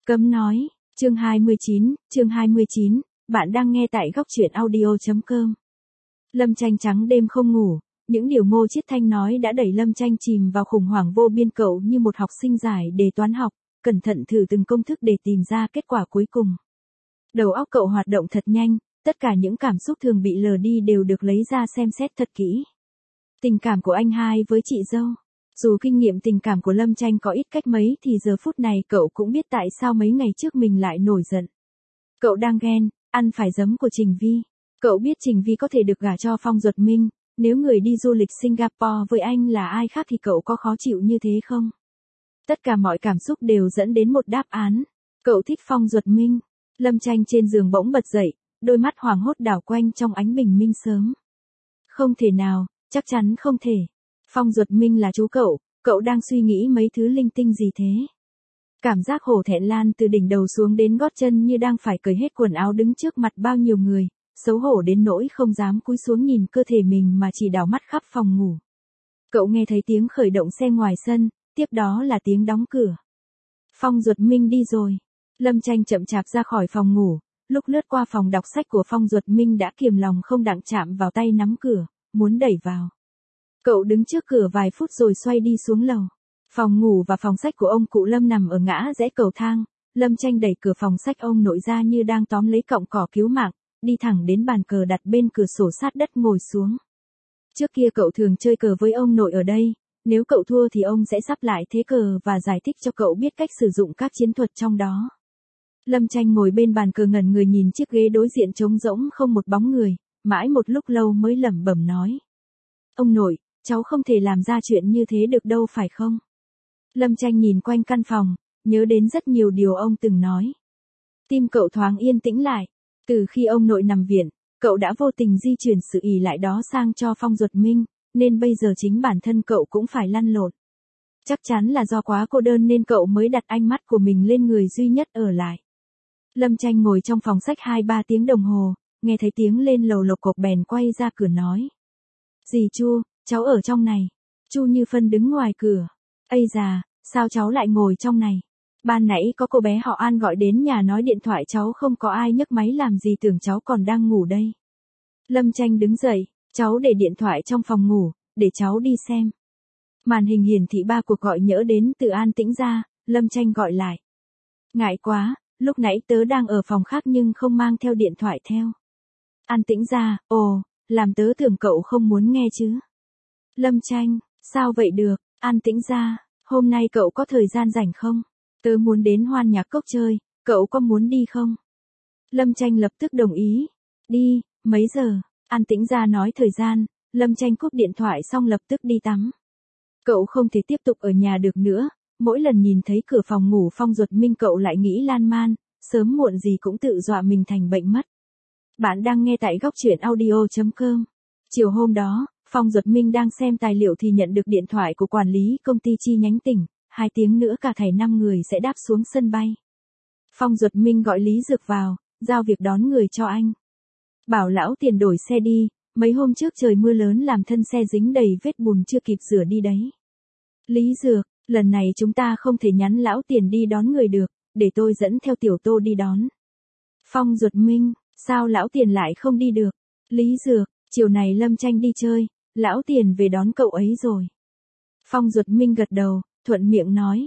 Cấm nói, chương 29, bạn đang nghe tại góc truyện audio.com. Lâm Tranh trắng đêm không ngủ, những điều Ngô Chiết Thanh nói đã đẩy Lâm Tranh chìm vào khủng hoảng vô biên. Cậu như một học sinh giải đề toán học, cẩn thận thử từng công thức để tìm ra kết quả cuối cùng. Đầu óc cậu hoạt động thật nhanh, tất cả những cảm xúc thường bị lờ đi đều được lấy ra xem xét thật kỹ. Tình cảm của anh hai với chị dâu. Dù kinh nghiệm tình cảm của Lâm Tranh có ít cách mấy thì giờ phút này cậu cũng biết tại sao mấy ngày trước mình lại nổi giận. Cậu đang ghen, ăn phải giấm của Trình Vi. Cậu biết Trình Vi có thể được gả cho Phong Duật Minh, nếu người đi du lịch Singapore với anh là ai khác thì cậu có khó chịu như thế không? Tất cả mọi cảm xúc đều dẫn đến một đáp án. Cậu thích Phong Duật Minh. Lâm Tranh trên giường bỗng bật dậy, đôi mắt hoảng hốt đảo quanh trong ánh bình minh sớm. Không thể nào, chắc chắn không thể. Phong Duật Minh là chú cậu đang suy nghĩ mấy thứ linh tinh gì thế? Cảm giác hổ thẹn lan từ đỉnh đầu xuống đến gót chân như đang phải cởi hết quần áo đứng trước mặt bao nhiêu người, xấu hổ đến nỗi không dám cúi xuống nhìn cơ thể mình mà chỉ đảo mắt khắp phòng ngủ. Cậu nghe thấy tiếng khởi động xe ngoài sân, tiếp đó là tiếng đóng cửa. Phong Duật Minh đi rồi. Lâm Tranh chậm chạp ra khỏi phòng ngủ, lúc lướt qua phòng đọc sách của Phong Duật Minh đã kiềm lòng không đặng chạm vào tay nắm cửa, muốn đẩy vào. Cậu đứng trước cửa vài phút rồi xoay đi xuống lầu. Phòng ngủ và phòng sách của ông cụ Lâm nằm ở ngã rẽ cầu thang. Lâm Tranh đẩy cửa phòng sách ông nội ra như đang tóm lấy cọng cỏ cứu mạng, đi thẳng đến bàn cờ đặt bên cửa sổ sát đất ngồi xuống. Trước kia cậu thường chơi cờ với ông nội ở đây, nếu cậu thua thì ông sẽ sắp lại thế cờ và giải thích cho cậu biết cách sử dụng các chiến thuật trong đó. Lâm Tranh ngồi bên bàn cờ ngẩn người nhìn chiếc ghế đối diện trống rỗng không một bóng người, mãi một lúc lâu mới lẩm bẩm nói. Ông nội, cháu không thể làm ra chuyện như thế được đâu phải không? Lâm Tranh nhìn quanh căn phòng, nhớ đến rất nhiều điều ông từng nói. Tim cậu thoáng yên tĩnh lại. Từ khi ông nội nằm viện, cậu đã vô tình di chuyển sự ỷ lại đó sang cho Phong Duật Minh, nên bây giờ chính bản thân cậu cũng phải lăn lộn. Chắc chắn là do quá cô đơn nên cậu mới đặt ánh mắt của mình lên người duy nhất ở lại. Lâm Tranh ngồi trong phòng sách 2-3 tiếng đồng hồ, nghe thấy tiếng lên lầu lộc cộc bèn quay ra cửa nói. Dì Chu, cháu ở trong này. Chu Như Phân đứng ngoài cửa. Ây già, sao cháu lại ngồi trong này? Ban nãy có cô bé họ An gọi đến nhà nói điện thoại cháu không có ai nhấc máy làm gì tưởng cháu còn đang ngủ đây. Lâm Tranh đứng dậy, cháu để điện thoại trong phòng ngủ, để cháu đi xem. Màn hình hiển thị 3 cuộc gọi nhỡ đến từ An Tĩnh Gia, Lâm Tranh gọi lại. Ngại quá, lúc nãy tớ đang ở phòng khác nhưng không mang theo điện thoại theo. An Tĩnh Gia, ồ, làm tớ tưởng cậu không muốn nghe chứ. Lâm Tranh, sao vậy được, An Tĩnh Gia, hôm nay cậu có thời gian rảnh không? Tớ muốn đến Hoan Nhạc Cốc chơi, cậu có muốn đi không? Lâm Tranh lập tức đồng ý. Đi, mấy giờ? An Tĩnh Gia nói thời gian, Lâm Tranh cúp điện thoại xong lập tức đi tắm. Cậu không thể tiếp tục ở nhà được nữa, mỗi lần nhìn thấy cửa phòng ngủ Phong Duật Minh cậu lại nghĩ lan man, sớm muộn gì cũng tự dọa mình thành bệnh mất. Bạn đang nghe tại góc truyện audio.com. Chiều hôm đó, Phong Duật Minh đang xem tài liệu thì nhận được điện thoại của quản lý công ty chi nhánh tỉnh, 2 tiếng nữa cả thảy 5 người sẽ đáp xuống sân bay. Phong Duật Minh gọi Lý Dược vào, giao việc đón người cho anh. Bảo lão Tiền đổi xe đi, mấy hôm trước trời mưa lớn làm thân xe dính đầy vết bùn chưa kịp rửa đi đấy. Lý Dược, lần này chúng ta không thể nhắn lão Tiền đi đón người được, để tôi dẫn theo Tiểu Tô đi đón. Phong Duật Minh, sao lão Tiền lại không đi được? Lý Dược, chiều này Lâm Tranh đi chơi, lão Tiền về đón cậu ấy rồi. Phong Duật Minh gật đầu, thuận miệng nói.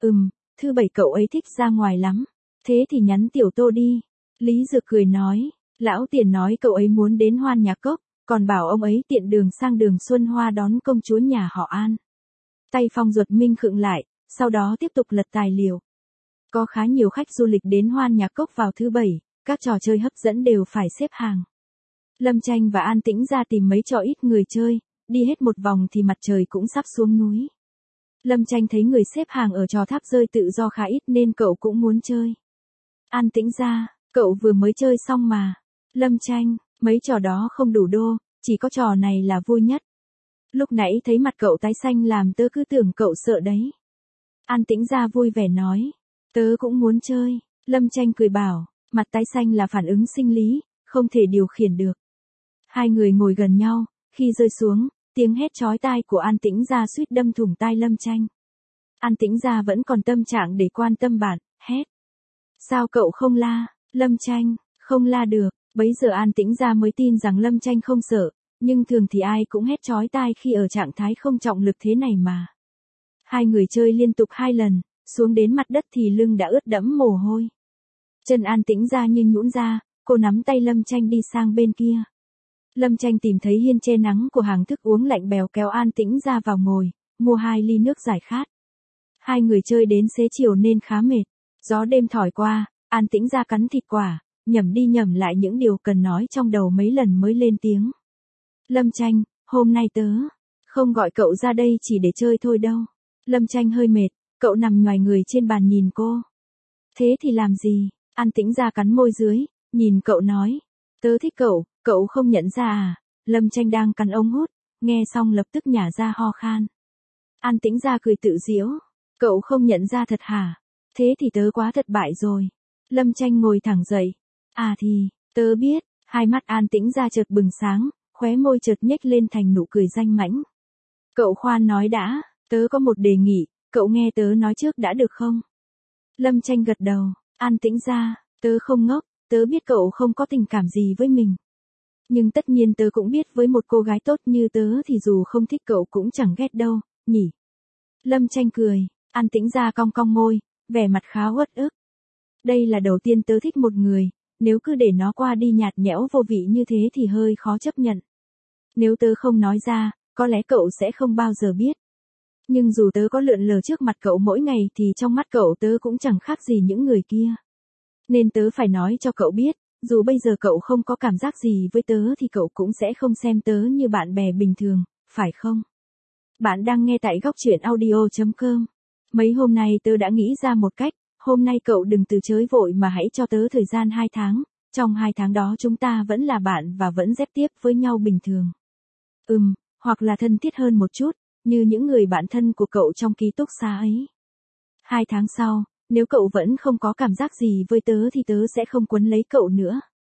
Thứ Bảy cậu ấy thích ra ngoài lắm. Thế thì nhắn Tiểu Tô đi. Lý Dược cười nói. Lão Tiền nói cậu ấy muốn đến Hoan Nhạc Cốc, còn bảo ông ấy tiện đường sang đường Xuân Hoa đón công chúa nhà họ An. Tay Phong Duật Minh khựng lại, sau đó tiếp tục lật tài liệu. Có khá nhiều khách du lịch đến Hoan Nhạc Cốc vào thứ Bảy, các trò chơi hấp dẫn đều phải xếp hàng. Lâm Tranh và An Tĩnh Gia tìm mấy trò ít người chơi, đi hết một vòng thì mặt trời cũng sắp xuống núi. Lâm Tranh thấy người xếp hàng ở trò tháp rơi tự do khá ít nên cậu cũng muốn chơi. An Tĩnh Gia, cậu vừa mới chơi xong mà. Lâm Tranh, mấy trò đó không đủ đô, chỉ có trò này là vui nhất. Lúc nãy thấy mặt cậu tái xanh làm tớ cứ tưởng cậu sợ đấy. An Tĩnh Gia vui vẻ nói, tớ cũng muốn chơi. Lâm Tranh cười bảo, mặt tái xanh là phản ứng sinh lý, không thể điều khiển được. Hai người ngồi gần nhau, khi rơi xuống, tiếng hét chói tai của An Tĩnh Gia suýt đâm thủng tai Lâm Tranh. An Tĩnh Gia vẫn còn tâm trạng để quan tâm bạn, hét. Sao cậu không la? Lâm Tranh, không la được. Bấy giờ An Tĩnh Gia mới tin rằng Lâm Tranh không sợ, nhưng thường thì ai cũng hét chói tai khi ở trạng thái không trọng lực thế này mà. Hai người chơi liên tục 2 lần, xuống đến mặt đất thì lưng đã ướt đẫm mồ hôi. Chân An Tĩnh Gia như nhũn ra, cô nắm tay Lâm Tranh đi sang bên kia. Lâm Tranh tìm thấy hiên che nắng của hàng thức uống lạnh bèo kéo An Tĩnh Gia vào ngồi, mua 2 ly nước giải khát. Hai người chơi đến xế chiều nên khá mệt. Gió đêm thổi qua, An Tĩnh Gia cắn thịt quả, nhẩm đi nhẩm lại những điều cần nói trong đầu mấy lần mới lên tiếng. Lâm Tranh, hôm nay tớ không gọi cậu ra đây chỉ để chơi thôi đâu. Lâm Tranh hơi mệt, cậu nằm nhoài người trên bàn nhìn cô. Thế thì làm gì? An Tĩnh Gia cắn môi dưới, nhìn cậu nói. Tớ thích cậu, cậu không nhận ra à? Lâm Tranh đang cắn ống hút, nghe xong lập tức nhả ra ho khan. An Tĩnh Gia cười tự giễu. Cậu không nhận ra thật hả? Thế thì tớ quá thất bại rồi. Lâm Tranh ngồi thẳng dậy. À thì, tớ biết. Hai mắt An Tĩnh Gia chợt bừng sáng, khóe môi chợt nhếch lên thành nụ cười danh mãnh. Cậu khoan nói đã, tớ có một đề nghị, cậu nghe tớ nói trước đã được không? Lâm Tranh gật đầu. An Tĩnh Gia, tớ không ngốc, tớ biết cậu không có tình cảm gì với mình. Nhưng tất nhiên tớ cũng biết với một cô gái tốt như tớ thì dù không thích cậu cũng chẳng ghét đâu, nhỉ? Lâm Tranh cười. An Tĩnh Gia cong cong môi, vẻ mặt khá uất ức. Đây là đầu tiên tớ thích một người, nếu cứ để nó qua đi nhạt nhẽo vô vị như thế thì hơi khó chấp nhận. Nếu tớ không nói ra, có lẽ cậu sẽ không bao giờ biết. Nhưng dù tớ có lượn lờ trước mặt cậu mỗi ngày thì trong mắt cậu tớ cũng chẳng khác gì những người kia. Nên tớ phải nói cho cậu biết, dù bây giờ cậu không có cảm giác gì với tớ thì cậu cũng sẽ không xem tớ như bạn bè bình thường, phải không? Bạn đang nghe tại góc truyện audio.com. Mấy hôm nay tớ đã nghĩ ra một cách, hôm nay cậu đừng từ chối vội mà hãy cho tớ thời gian 2 tháng, trong 2 tháng đó chúng ta vẫn là bạn và vẫn dép tiếp với nhau bình thường. Hoặc là thân thiết hơn một chút, như những người bạn thân của cậu trong ký túc xá ấy. 2 tháng sau, nếu cậu vẫn không có cảm giác gì với tớ thì tớ sẽ không quấn lấy cậu nữa.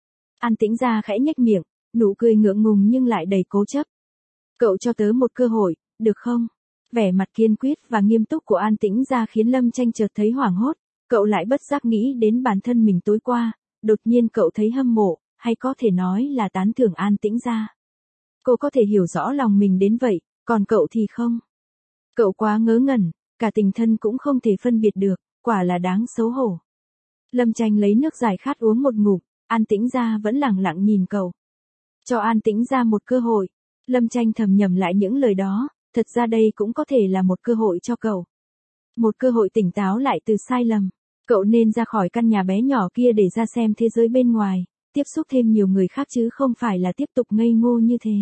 An Tĩnh Gia khẽ nhếch miệng, nụ cười ngượng ngùng nhưng lại đầy cố chấp. Cậu cho tớ một cơ hội, được không? Vẻ mặt kiên quyết và nghiêm túc của An Tĩnh Gia khiến Lâm Tranh chợt thấy hoảng hốt, cậu lại bất giác nghĩ đến bản thân mình tối qua, đột nhiên cậu thấy hâm mộ, hay có thể nói là tán thưởng An Tĩnh Gia. Cô có thể hiểu rõ lòng mình đến vậy, còn cậu thì không. Cậu quá ngớ ngẩn, cả tình thân cũng không thể phân biệt được, quả là đáng xấu hổ. Lâm Tranh lấy nước giải khát uống một ngụm, An Tĩnh Gia vẫn lẳng lặng nhìn cậu. Cho An Tĩnh Gia một cơ hội. Lâm Tranh thầm nhẩm lại những lời đó, thật ra đây cũng có thể là một cơ hội cho cậu. Một cơ hội tỉnh táo lại từ sai lầm. Cậu nên ra khỏi căn nhà bé nhỏ kia để ra xem thế giới bên ngoài, tiếp xúc thêm nhiều người khác chứ không phải là tiếp tục ngây ngô như thế.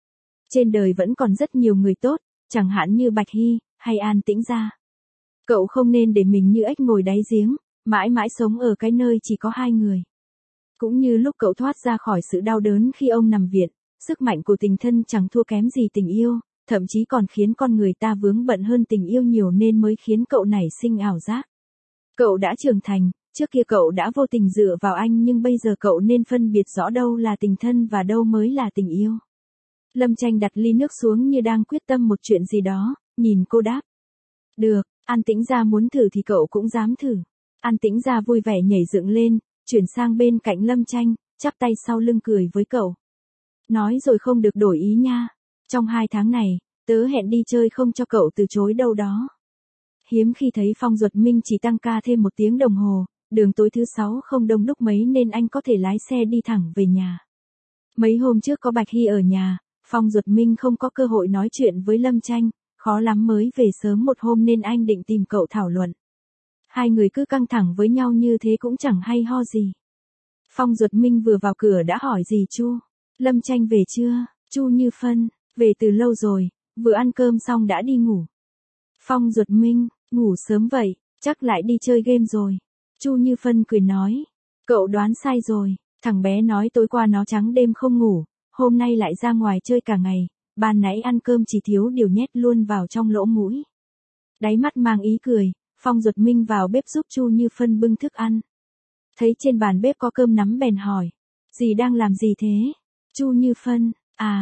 Trên đời vẫn còn rất nhiều người tốt, chẳng hạn như Bạch Hy, hay An Tĩnh Gia. Cậu không nên để mình như ếch ngồi đáy giếng, mãi mãi sống ở cái nơi chỉ có 2 người. Cũng như lúc cậu thoát ra khỏi sự đau đớn khi ông nằm viện, sức mạnh của tình thân chẳng thua kém gì tình yêu, thậm chí còn khiến con người ta vướng bận hơn tình yêu nhiều nên mới khiến cậu nảy sinh ảo giác. Cậu đã trưởng thành, trước kia cậu đã vô tình dựa vào anh nhưng bây giờ cậu nên phân biệt rõ đâu là tình thân và đâu mới là tình yêu. Lâm Tranh đặt ly nước xuống như đang quyết tâm một chuyện gì đó, nhìn cô đáp. Được, An Tĩnh Gia muốn thử thì cậu cũng dám thử. An Tĩnh Gia vui vẻ nhảy dựng lên, chuyển sang bên cạnh Lâm Tranh, chắp tay sau lưng cười với cậu. Nói rồi không được đổi ý nha. Trong 2 tháng này, tớ hẹn đi chơi không cho cậu từ chối đâu đó. Hiếm khi thấy Phong Duật Minh chỉ tăng ca thêm 1 tiếng đồng hồ, đường tối thứ 6 không đông đúc mấy nên anh có thể lái xe đi thẳng về nhà. Mấy hôm trước có Bạch Hy ở nhà, Phong Duật Minh không có cơ hội nói chuyện với Lâm Tranh, khó lắm mới về sớm một hôm nên anh định tìm cậu thảo luận. Hai người cứ căng thẳng với nhau như thế cũng chẳng hay ho gì. Phong Duật Minh vừa vào cửa đã hỏi dì Chu. Lâm Tranh về chưa? Chu Như Phân, về từ lâu rồi, vừa ăn cơm xong đã đi ngủ. Phong Duật Minh, ngủ sớm vậy, chắc lại đi chơi game rồi. Chu Như Phân cười nói, cậu đoán sai rồi, thằng bé nói tối qua nó trắng đêm không ngủ, hôm nay lại ra ngoài chơi cả ngày, ban nãy ăn cơm chỉ thiếu điều nhét luôn vào trong lỗ mũi. Đáy mắt mang ý cười, Phong Duật Minh vào bếp giúp Chu Như Phân bưng thức ăn. Thấy trên bàn bếp có cơm nắm bèn hỏi, dì đang làm gì thế? Chu Như Phân,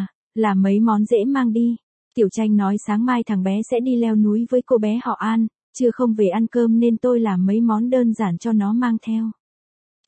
làm mấy món dễ mang đi. Tiểu Tranh nói sáng mai thằng bé sẽ đi leo núi với cô bé họ An, chưa không về ăn cơm nên tôi làm mấy món đơn giản cho nó mang theo.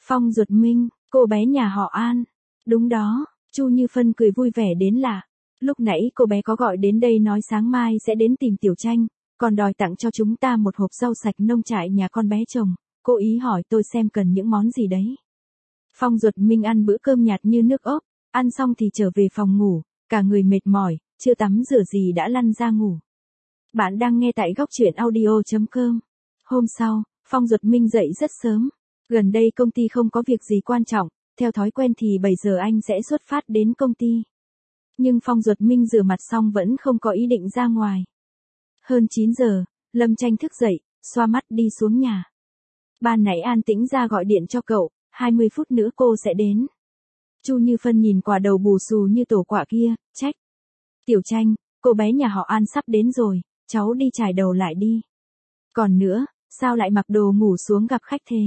Phong Duật Minh, cô bé nhà họ An. Đúng đó, Chu Như Phân cười vui vẻ đến lạ. Lúc nãy cô bé có gọi đến đây nói sáng mai sẽ đến tìm Tiểu Tranh, còn đòi tặng cho chúng ta một hộp rau sạch nông trại nhà con bé chồng, cô ý hỏi tôi xem cần những món gì đấy. Phong Duật Minh ăn bữa cơm nhạt như nước ốp, ăn xong thì trở về phòng ngủ, cả người mệt mỏi, chưa tắm rửa gì đã lăn ra ngủ. Bạn đang nghe tại góc truyện audio.com. Hôm sau, Phong Duật Minh dậy rất sớm. Gần đây công ty không có việc gì quan trọng, theo thói quen thì 7 giờ anh sẽ xuất phát đến công ty. Nhưng Phong Duật Minh rửa mặt xong vẫn không có ý định ra ngoài. Hơn 9 giờ, Lâm Tranh thức dậy, xoa mắt đi xuống nhà. Ban nãy An Tĩnh ra gọi điện cho cậu, 20 phút nữa cô sẽ đến. Chu Như Phân nhìn quả đầu bù xù như tổ quạ kia, trách. Tiểu Tranh, cô bé nhà họ An sắp đến rồi, cháu đi chải đầu lại đi. Còn nữa, sao lại mặc đồ ngủ xuống gặp khách thế?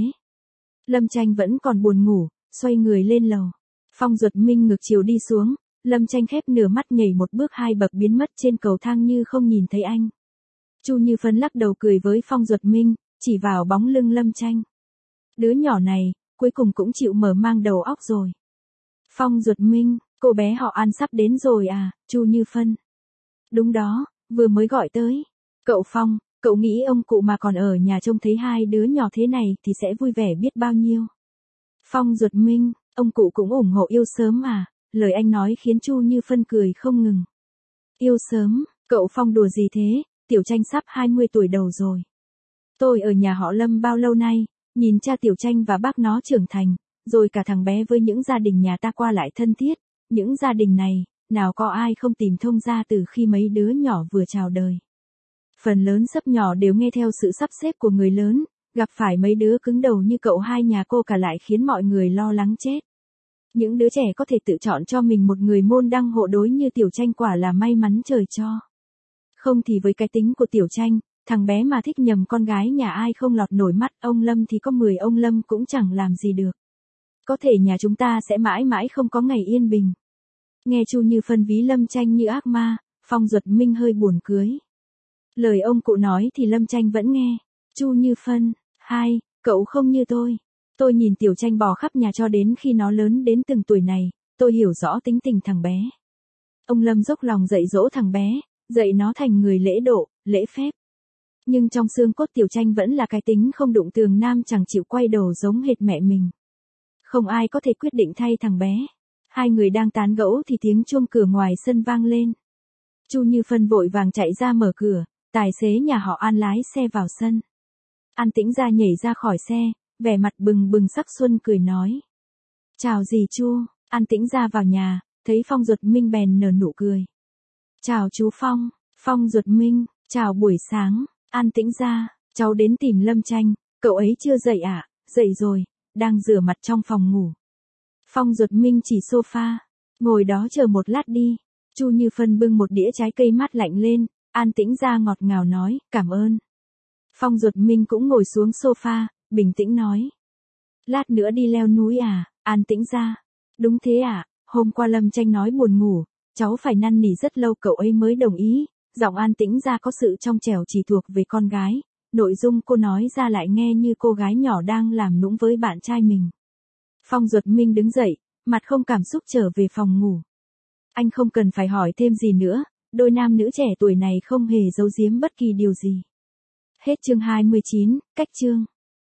Lâm Tranh vẫn còn buồn ngủ, xoay người lên lầu. Phong Duật Minh ngược chiều đi xuống, Lâm Tranh khép nửa mắt nhảy một bước 2 bậc biến mất trên cầu thang như không nhìn thấy anh. Chu Như Phân lắc đầu cười với Phong Duật Minh, chỉ vào bóng lưng Lâm Tranh. Đứa nhỏ này, cuối cùng cũng chịu mở mang đầu óc rồi. Phong Duật Minh, cô bé họ An sắp đến rồi à, Chu Như Phân. Đúng đó, vừa mới gọi tới. Cậu Phong, cậu nghĩ ông cụ mà còn ở nhà trông thấy hai đứa nhỏ thế này thì sẽ vui vẻ biết bao nhiêu. Phong Duật Minh, ông cụ cũng ủng hộ yêu sớm à, lời anh nói khiến Chu Như Phân cười không ngừng. Yêu sớm, cậu Phong đùa gì thế, Tiểu Tranh sắp 20 tuổi đầu rồi. Tôi ở nhà họ Lâm bao lâu nay, nhìn cha Tiểu Tranh và bác nó trưởng thành, rồi cả thằng bé với những gia đình nhà ta qua lại thân thiết, những gia đình này, nào có ai không tìm thông gia từ khi mấy đứa nhỏ vừa chào đời. Phần lớn sấp nhỏ đều nghe theo sự sắp xếp của người lớn, gặp phải mấy đứa cứng đầu như cậu hai nhà cô cả lại khiến mọi người lo lắng chết. Những đứa trẻ có thể tự chọn cho mình một người môn đăng hộ đối như Tiểu Tranh quả là may mắn trời cho. Không thì với cái tính của Tiểu Tranh, thằng bé mà thích nhầm con gái nhà ai không lọt nổi mắt ông Lâm thì có 10 ông Lâm cũng chẳng làm gì được. Có thể nhà chúng ta sẽ mãi mãi không có ngày yên bình. Nghe Chu Như Phân ví Lâm Tranh như ác ma, Phong Duật Minh hơi buồn cười. Lời ông cụ nói thì Lâm Tranh vẫn nghe. Chu Như Phân, cậu không như tôi. Tôi nhìn Tiểu Tranh bò khắp nhà cho đến khi nó lớn đến từng tuổi này, tôi hiểu rõ tính tình thằng bé. Ông Lâm dốc lòng dạy dỗ thằng bé, dạy nó thành người lễ độ, lễ phép. Nhưng trong xương cốt Tiểu Tranh vẫn là cái tính không đụng tường nam chẳng chịu quay đầu giống hệt mẹ mình. Không ai có thể quyết định thay thằng bé. Hai người đang tán gẫu thì tiếng chuông cửa ngoài sân vang lên. Chu Như Phân vội vàng chạy ra mở cửa, tài xế nhà họ An lái xe vào sân. An Tĩnh ra nhảy ra khỏi xe, vẻ mặt bừng bừng sắc xuân cười nói. Chào dì Chu, An Tĩnh ra vào nhà, thấy Phong Duật Minh bèn nở nụ cười. Chào chú Phong, Phong Duật Minh, chào buổi sáng, An Tĩnh ra, cháu đến tìm Lâm Tranh, cậu ấy chưa dậy à, dậy rồi, đang rửa mặt trong phòng ngủ. Phong Duật Minh chỉ sofa, ngồi đó chờ một lát đi. Chu Như Phân bưng một đĩa trái cây mát lạnh lên, An Tĩnh ra ngọt ngào nói, cảm ơn. Phong Duật Minh cũng ngồi xuống sofa, bình tĩnh nói. Lát nữa đi leo núi à, An Tĩnh ra. Đúng thế à, hôm qua Lâm Tranh nói buồn ngủ, cháu phải năn nỉ rất lâu cậu ấy mới đồng ý. Giọng An Tĩnh ra có sự trong trẻo chỉ thuộc về con gái, nội dung cô nói ra lại nghe như cô gái nhỏ đang làm nũng với bạn trai mình. Phong Duật Minh đứng dậy, mặt không cảm xúc trở về phòng ngủ. Anh không cần phải hỏi thêm gì nữa, đôi nam nữ trẻ tuổi này không hề giấu giếm bất kỳ điều gì. Hết chương 29, cách chương.